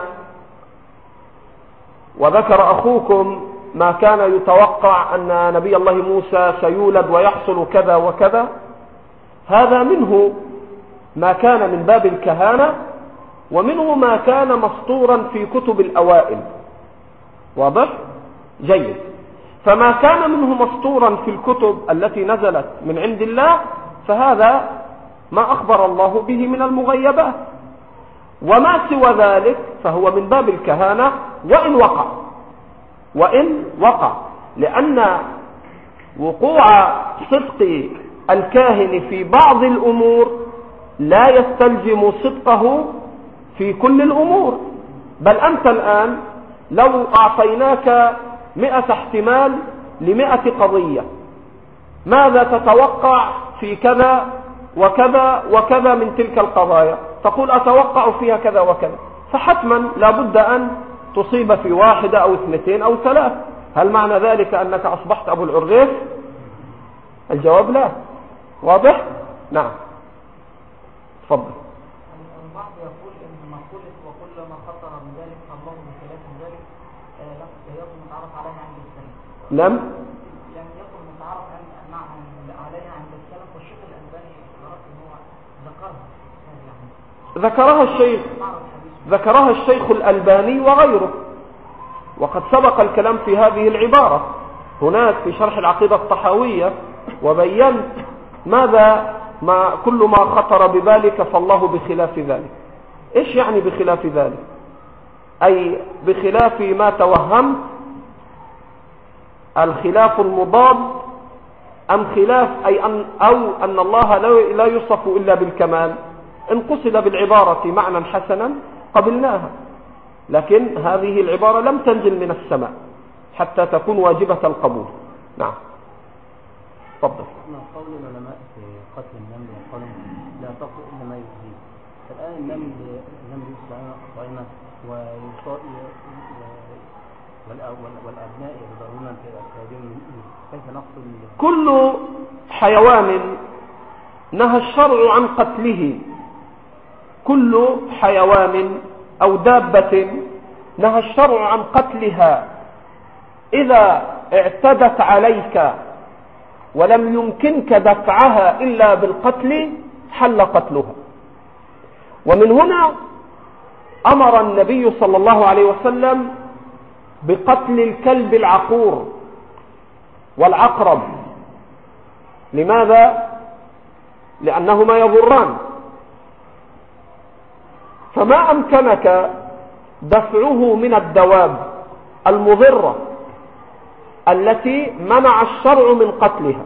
وذكر أخوكم ما كان يتوقع أن نبي الله موسى سيولد ويحصل كذا وكذا، هذا منه ما كان من باب الكهانة، ومنه ما كان مسطورا في كتب الأوائل. واضح؟ جيد. فما كان منه مسطورا في الكتب التي نزلت من عند الله فهذا ما أخبر الله به من المغيبات، وما سوى ذلك فهو من باب الكهانة وإن وقع وإن وقع لأن وقوع صدق الكاهن في بعض الأمور لا يستلزم صدقه في كل الأمور. بل أنت الآن لو أعطيناك مئة احتمال لمئة قضية، ماذا تتوقع في كذا وكذا وكذا من تلك القضايا؟ تقول أتوقع فيها كذا وكذا، فحتما لابد أن تصيب في واحدة أو اثنتين أو ثلاث. هل معنى ذلك أنك أصبحت أبو العريف؟ الجواب لا. واضح؟ نعم. تفضل. البعض يقول ان مقولة وكل ما خطر من ذلك فالله بخلاف ذلك لا يكون متعرف عليها عند السلف. لم يعني يكون متعرف عليها عند السلف، والشيخ الألباني عرف ان هو ذكرها يعني ذكرها الشيخ ذكرها الشيخ الألباني وغيره، وقد سبق الكلام في هذه العبارة هناك في شرح العقيدة الطحاوية، وبينت ماذا ما كل ما خطر ببالك فالله بخلاف ذلك. ايش يعني بخلاف ذلك؟ اي بخلاف ما توهمت، الخلاف المضاد، ام خلاف اي أن او ان الله لا يوصف الا بالكمال. ان قصد بالعبارة معنى حسنا قبلناها، لكن هذه العبارة لم تنزل من السماء حتى تكون واجبة القبول. نعم. تفضل. قول العلماء في قتل النمل وقال لا تقتل الا ما يؤذيه. الان النمل النمل يصطادنا والابناء يضربون في اكبادهم، كيف نقتل؟ كل حيوان نهى الشرع عن قتله، كل حيوان او دابة نهى الشرع عن قتلها. اذا اعتدت عليك ولم يمكنك دفعها إلا بالقتل حل قتلها. ومن هنا أمر النبي صلى الله عليه وسلم بقتل الكلب العقور والعقرب. لماذا؟ لأنهما يضران، فما أمكنك دفعه من الدواب المضرة التي منع الشرع من قتلها،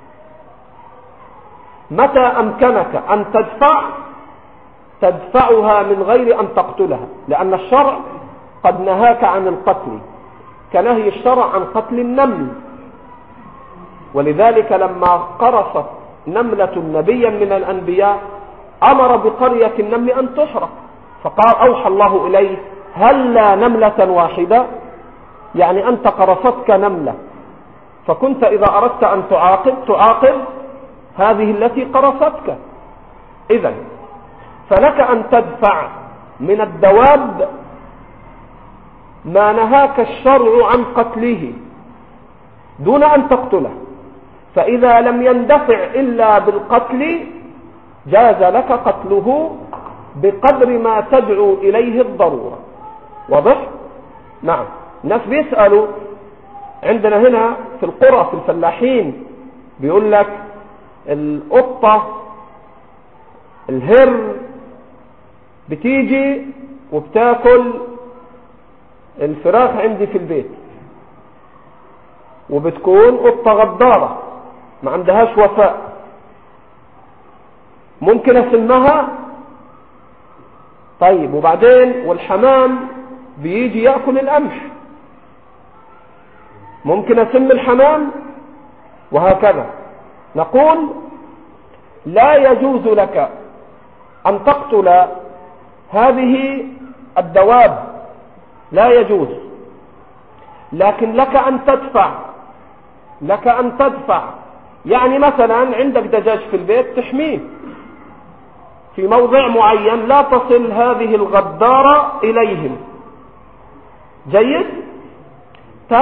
متى أمكنك أن تدفع تدفعها من غير أن تقتلها، لأن الشرع قد نهاك عن القتل كنهي الشرع عن قتل النمل. ولذلك لما قرصت نملة نبيا من الأنبياء أمر بقرية النمل أن تحرق، فقال أوحى الله إليه هلا نملة واحدة، يعني أنت قرصتك نملة، فكنت إذا أردت أن تعاقب تعاقب هذه التي قرصتك. إذن فلك أن تدفع من الدواب ما نهاك الشرع عن قتله دون أن تقتله، فإذا لم يندفع إلا بالقتل جاز لك قتله بقدر ما تدعو إليه الضرورة. واضح؟ نعم. الناس بيسألوا عندنا هنا في القرى في الفلاحين، بيقول لك القطة الهر بتيجي وبتاكل الفراخ عندي في البيت، وبتكون قطة غدارة ما عندهاش وفاء، ممكن اسمها؟ طيب وبعدين والحمام بيجي يأكل القمح، ممكن اسم الحمام؟ وهكذا. نقول لا يجوز لك أن تقتل هذه الدواب، لا يجوز، لكن لك أن تدفع لك أن تدفع يعني مثلا عندك دجاج في البيت تحميه في موضع معين لا تصل هذه الغدارة إليهم، جيد؟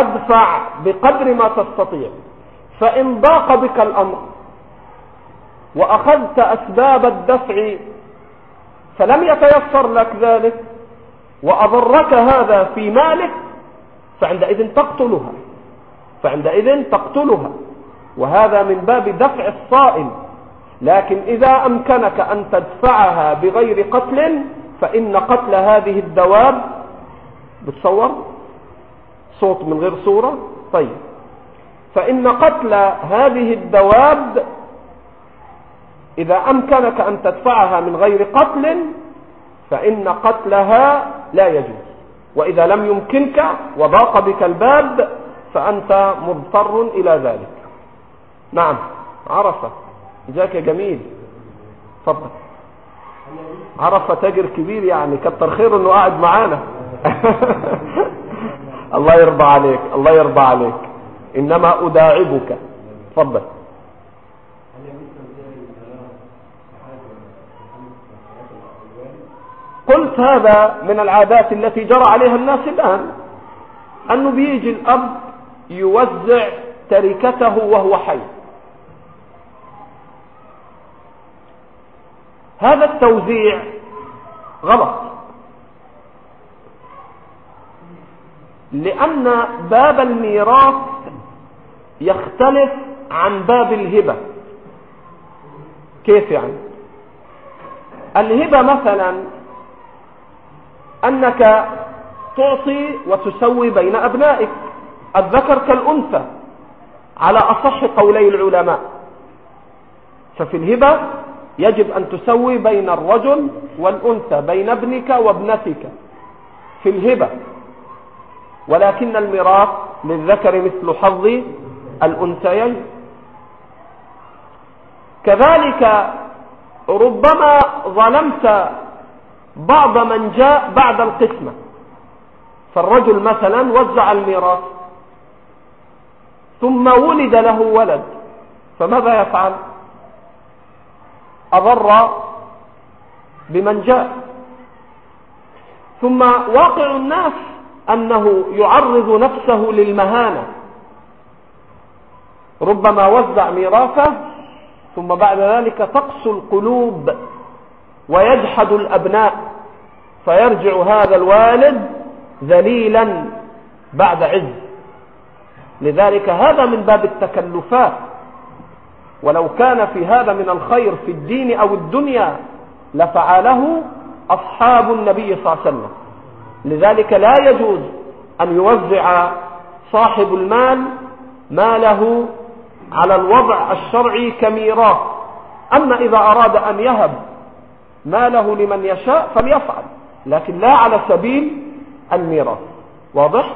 تدفع بقدر ما تستطيع. فإن ضاق بك الأمر وأخذت أسباب الدفع فلم يتيسر لك ذلك وأضرك هذا في مالك، فعندئذ تقتلها فعندئذ تقتلها وهذا من باب دفع الصائل. لكن إذا أمكنك أن تدفعها بغير قتل فإن قتل هذه الدواب، بتصور صوت من غير صورة، طيب، فإن قتل هذه الدواب إذا أمكنك أن تدفعها من غير قتل فإن قتلها لا يجوز، وإذا لم يمكنك وضاق بك الباب فأنت مضطر إلى ذلك. نعم، عرفة جاك جميل، تفضل. عرفة تاجر كبير يعني، كتر خير انه قاعد معانا. الله يرضى عليك، الله يرضى عليك، انما اداعبك. تفضل. قلت هذا من العادات التي جرى عليها الناس الآن، أنه بيجي الأب يوزع تركته وهو حي. هذا التوزيع غلط، لأن باب الميراث يختلف عن باب الهبة. كيف يعني؟ الهبة مثلا أنك تعطي وتسوي بين أبنائك، الذكر كالأنثى على أصح قولي العلماء، ففي الهبة يجب أن تسوي بين الرجل والأنثى، بين ابنك وابنتك في الهبة. ولكن الميراث للذكر مثل حظ الأنثيين. كذلك ربما ظلمت بعض من جاء بعد القسمة، فالرجل مثلا وزع الميراث ثم ولد له ولد، فماذا يفعل؟ أضر بمن جاء. ثم واقع الناس أنه يعرض نفسه للمهانة، ربما وزع ميراثه ثم بعد ذلك تقسو القلوب ويجحد الأبناء، فيرجع هذا الوالد ذليلا بعد عز. لذلك هذا من باب التكلفات، ولو كان في هذا من الخير في الدين أو الدنيا لفعله أصحاب النبي صلى الله عليه وسلم. لذلك لا يجوز أن يوزع صاحب المال ماله على الوضع الشرعي كميراث. أما إذا أراد أن يهب ماله لمن يشاء فليفعل، لكن لا على سبيل الميراث. واضح؟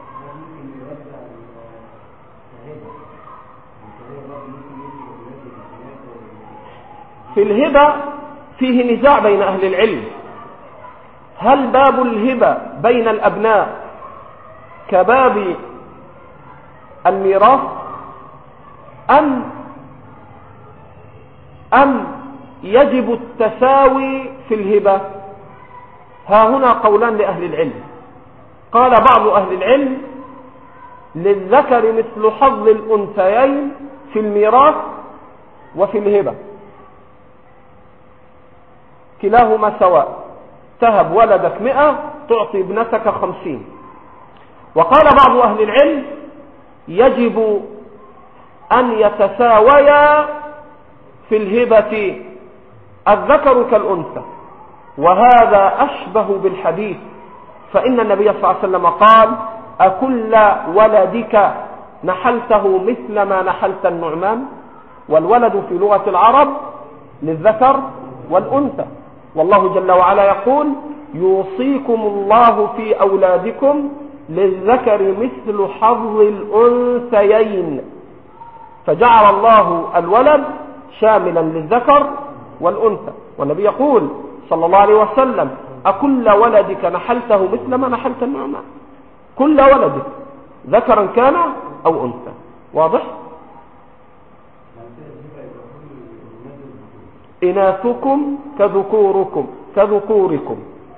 في الهبة فيه نزاع بين أهل العلم، هل باب الهبة بين الأبناء كباب الميراث أم أم يجب التساوي في الهبة؟ ها هنا قولان لأهل العلم. قال بعض أهل العلم للذكر مثل حظ الأنثيين في الميراث وفي الهبة، كلاهما سواء، تهب ولدك مئة تعطي ابنتك خمسين. وقال بعض أهل العلم يجب أن يتساويا في الهبة الذكر كالأنثى، وهذا أشبه بالحديث، فإن النبي صلى الله عليه وسلم قال أكل ولدك نحلته مثل ما نحلت النعمان. والولد في لغة العرب للذكر والأنثى، والله جل وعلا يقول يوصيكم الله في أولادكم للذكر مثل حظ الأنثيين، فجعل الله الولد شاملا للذكر والأنثى. والنبي يقول صلى الله عليه وسلم أكل ولدك نحلته مثل ما نحلت النعمان، كل ولدك ذكرا كان أو أنثى. واضح؟ إناثكم كذكوركم كذكوركم.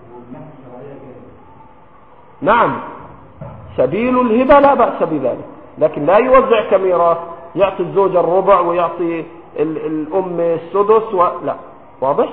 نعم، سبيل الهبة لا بأس بذلك، لكن لا يوزع كميراث، يعطي الزوج الربع ويعطي الأم السدس و... لا واضح.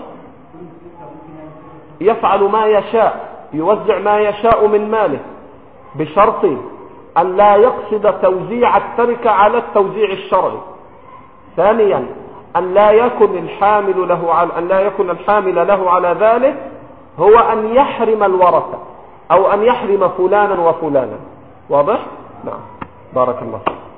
يفعل ما يشاء، يوزع ما يشاء من ماله بشرط أن لا يقصد توزيع التركة على التوزيع الشرعي. ثانيا أن لا يكن الحامل له على أن لا يكن الحامل له على ذلك هو أن يحرم الورثة أو أن يحرم فلانا وفلانا. واضح؟ نعم. بارك الله.